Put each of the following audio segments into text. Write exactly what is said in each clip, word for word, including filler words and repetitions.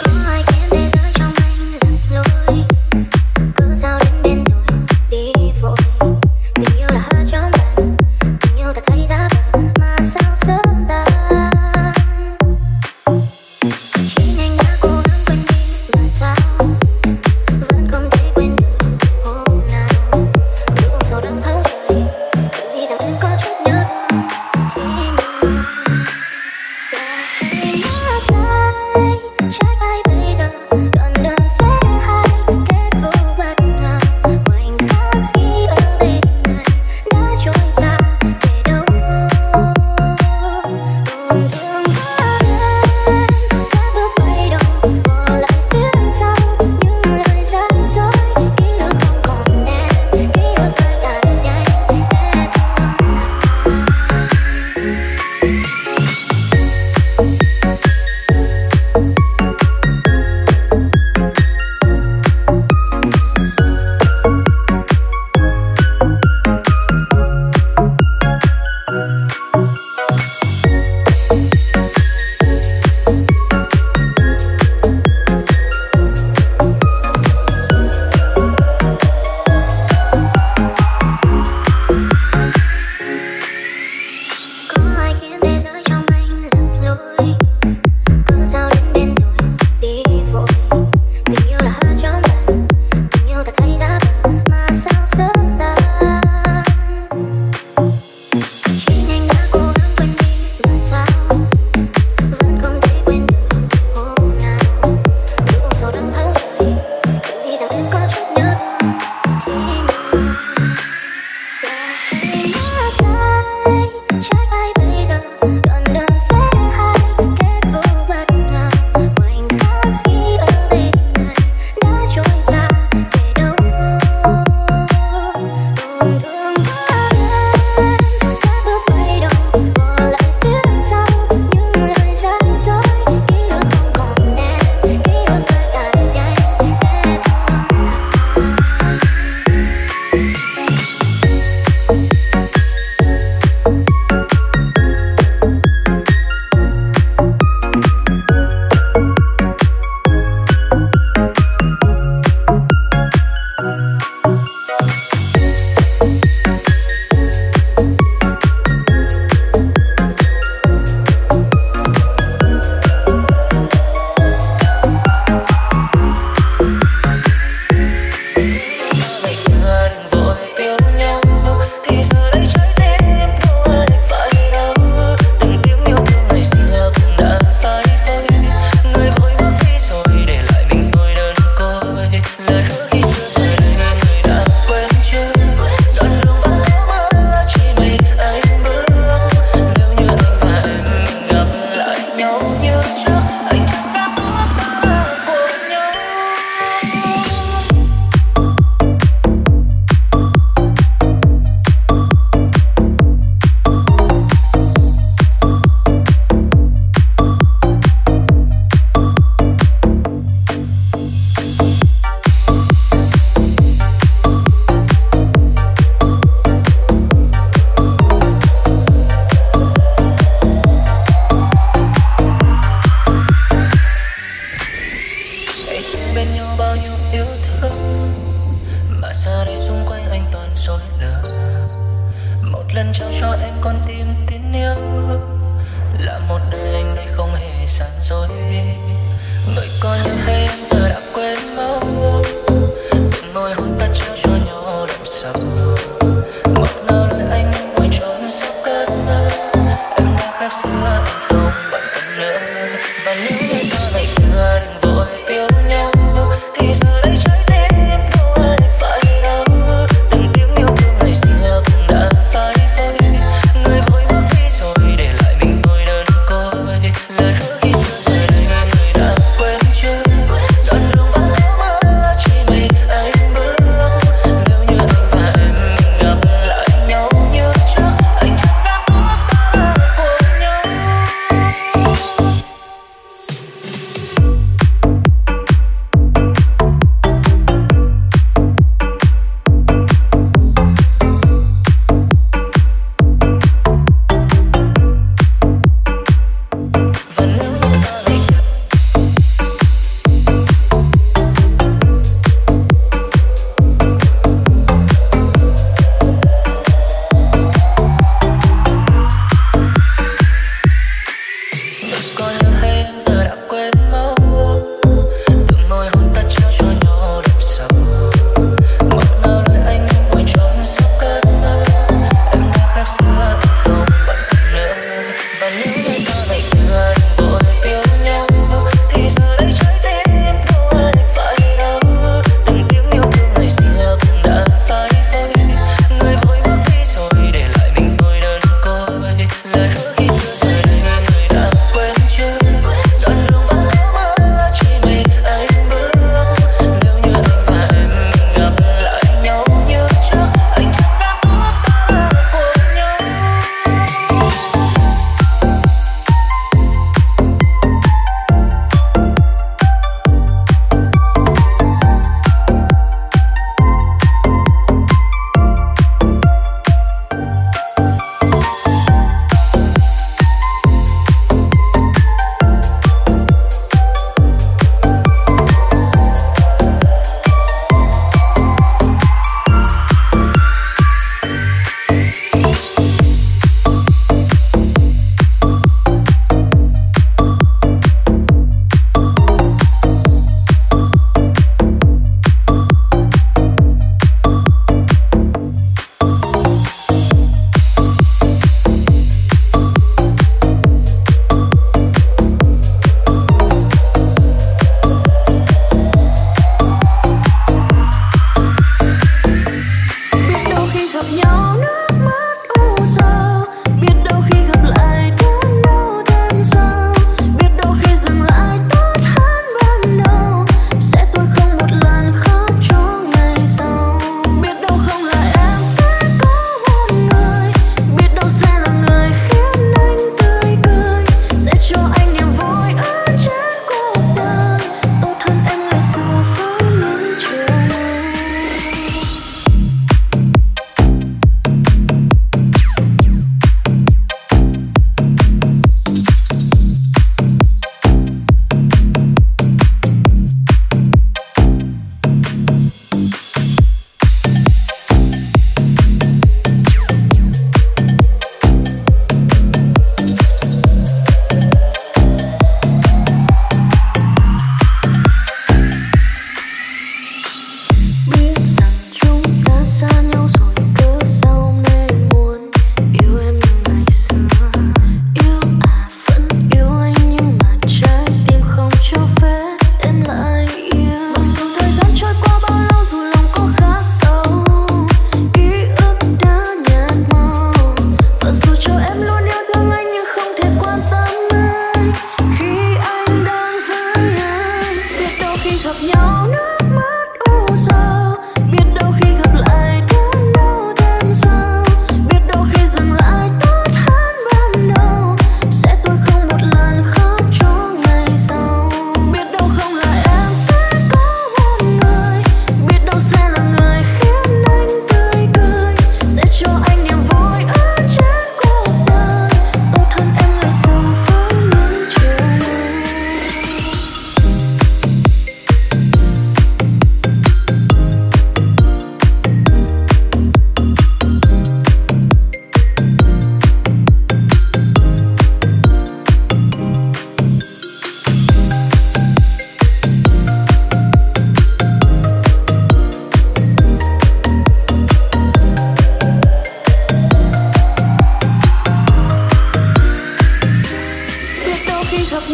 Lời hứa khi xưa giờ đây người đã quên chưa.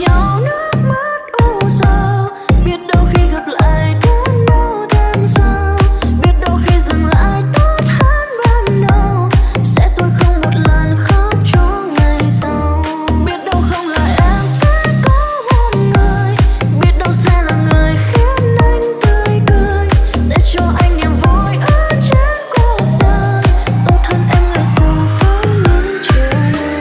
nhau nước mắt u sầu. Biết đâu khi gặp lại đến đâu thêm sâu, biết đâu khi dừng lại tốt hơn ban đầu, sẽ tôi không một lần khóc cho ngày sau. Biết đâu không là em sẽ có một người, biết đâu sẽ là người khiến anh tươi cười, sẽ cho anh niềm vui ở trên cuộc đời, tốt hơn em ngày sau với những chiều nay.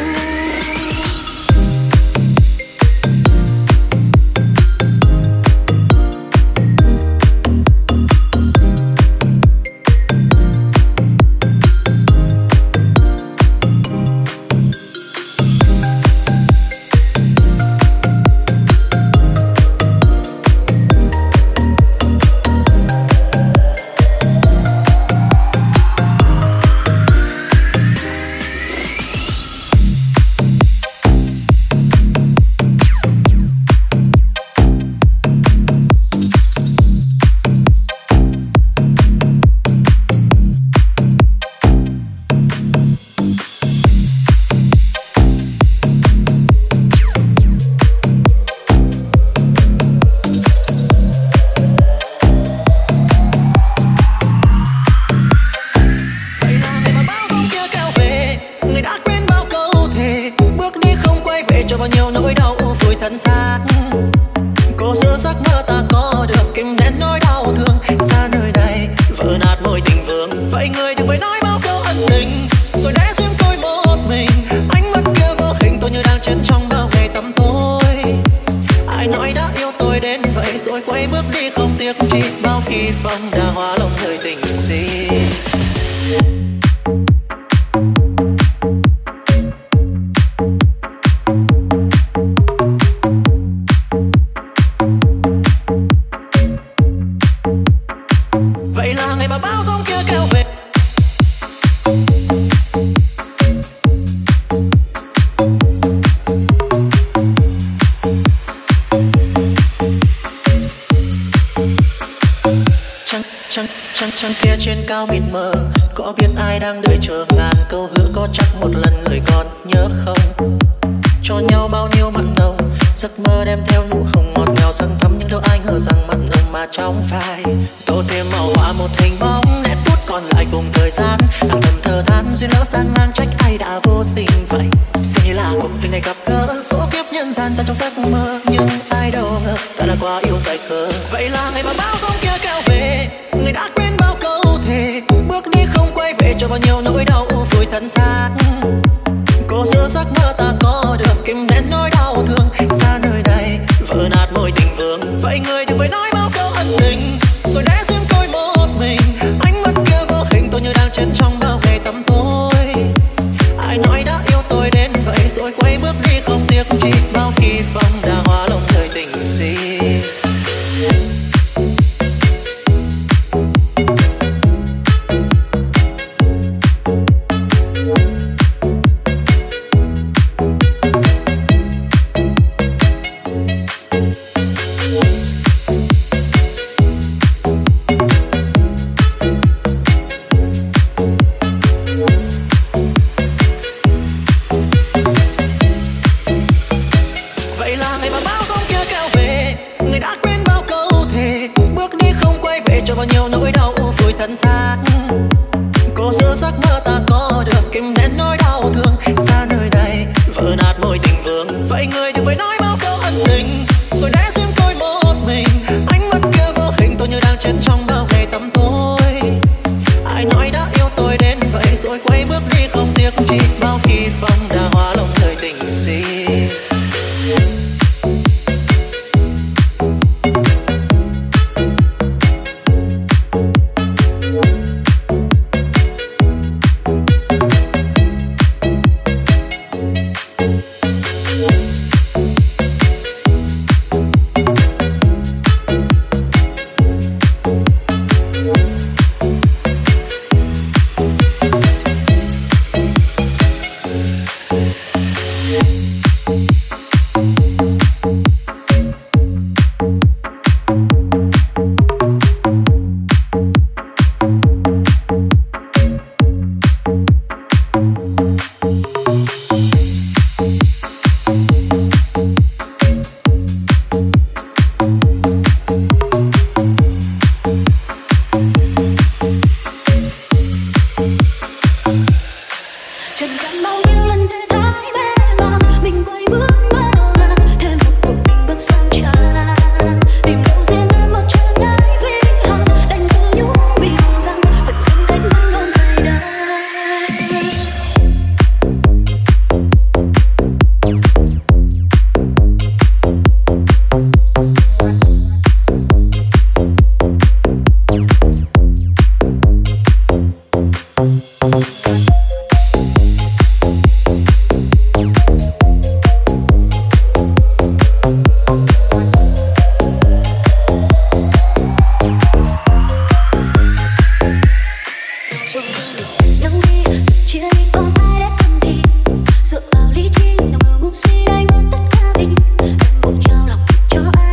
Dựa vào lý trí nào ngờ ngu si đánh mất tất cả vì em muốn trao lòng cho anh.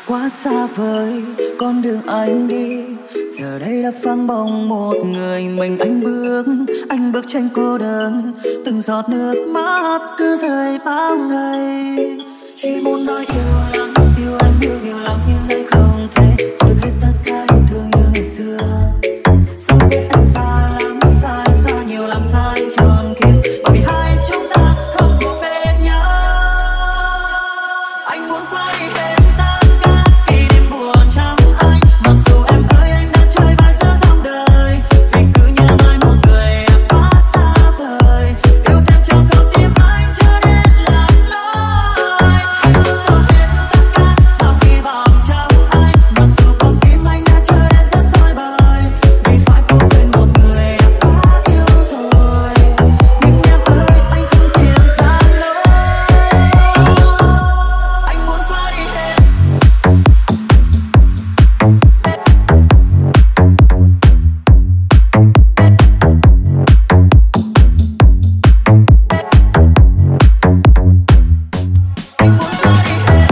quá xa vời con đường anh đi, giờ đây đã phăng bóng một người mình. Anh bước anh bước trên cô đơn, từng giọt nước mắt cứ rơi bao ngày. Chỉ muốn nói yêu lắm, yêu anh yêu nhiều lắm nhưng anh không thể giữ hết tất cả yêu thương như ngày xưa. Sao biết em xa lắm, sai xa nhiều lắm, sai tròn kiếp bởi vì hai chúng ta không thuộc về nhau. Anh muốn xóa đi hết tất cả kỷ niệm buồn trong anh, mặc dù em ơi anh đã chơi vai giữa dòng đời, vì cứ nhớ mãi một người đã quá xa vời. Yêu thêm trong con tim anh chưa đến lạc lối. Anh muốn xóa hết tất cả bao kỳ vọng trong anh, mặc dù con tim anh đã chơi đến rất rối bời, vì phải cố quên một người đã quá yêu rồi. Nhưng em ơi anh không tìm ra lối. Anh muốn xóa đi hết. Anh muốn xóa đi hết.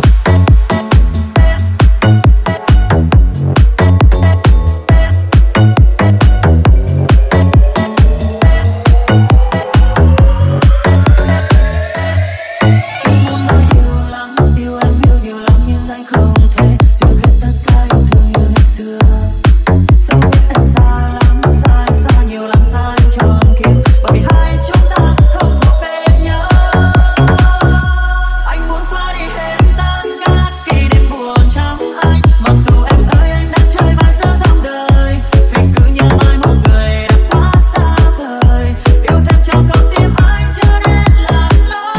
Chỉ muốn nói yêu lắm, yêu anh yêu nhiều lắm nhưng anh không thể giữ hết tất cả yêu thương như ngày xưa. Sao biết em xa lắm, sai xa nhiều lắm, sai tròn kiếp bởi vì hai chúng ta không thuộc về nhau. Anh muốn xóa đi hết tất cả kỷ niệm buồn trong anh, mặc dù em ơi anh đã chơi vai giữa dòng đời, vì cứ nhớ mãi một người đã quá xa vời. Yêu thêm trong con tim anh chưa đến lạc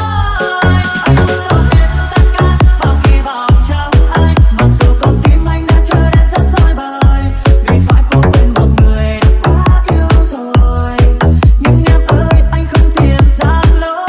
lối. Anh muốn xóa hết tất cả bao kỳ vọng trong anh, mặc dù con tim anh đã chơi đến rất rối bời, vì phải cố quên một người đã quá yêu rồi. Nhưng em ơi anh không tìm ra lối.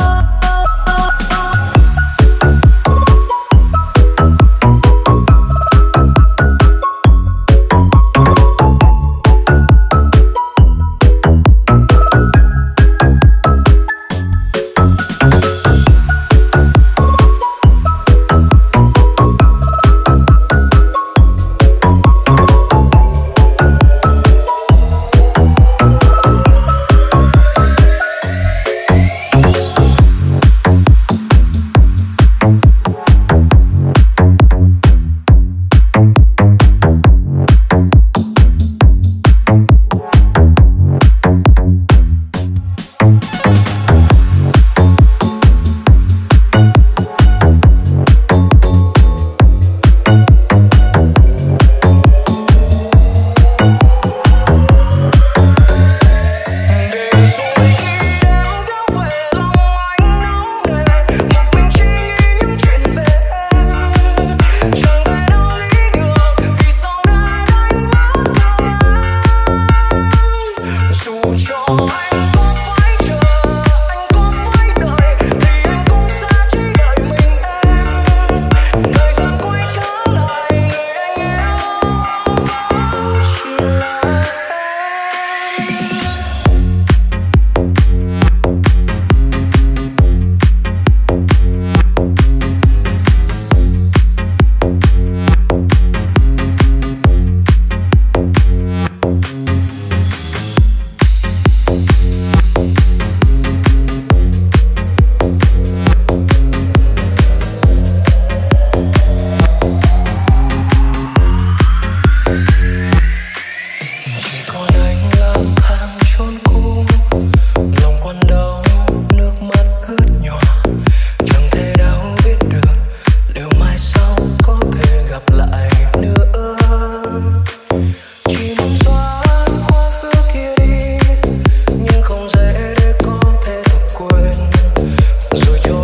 Rồi cho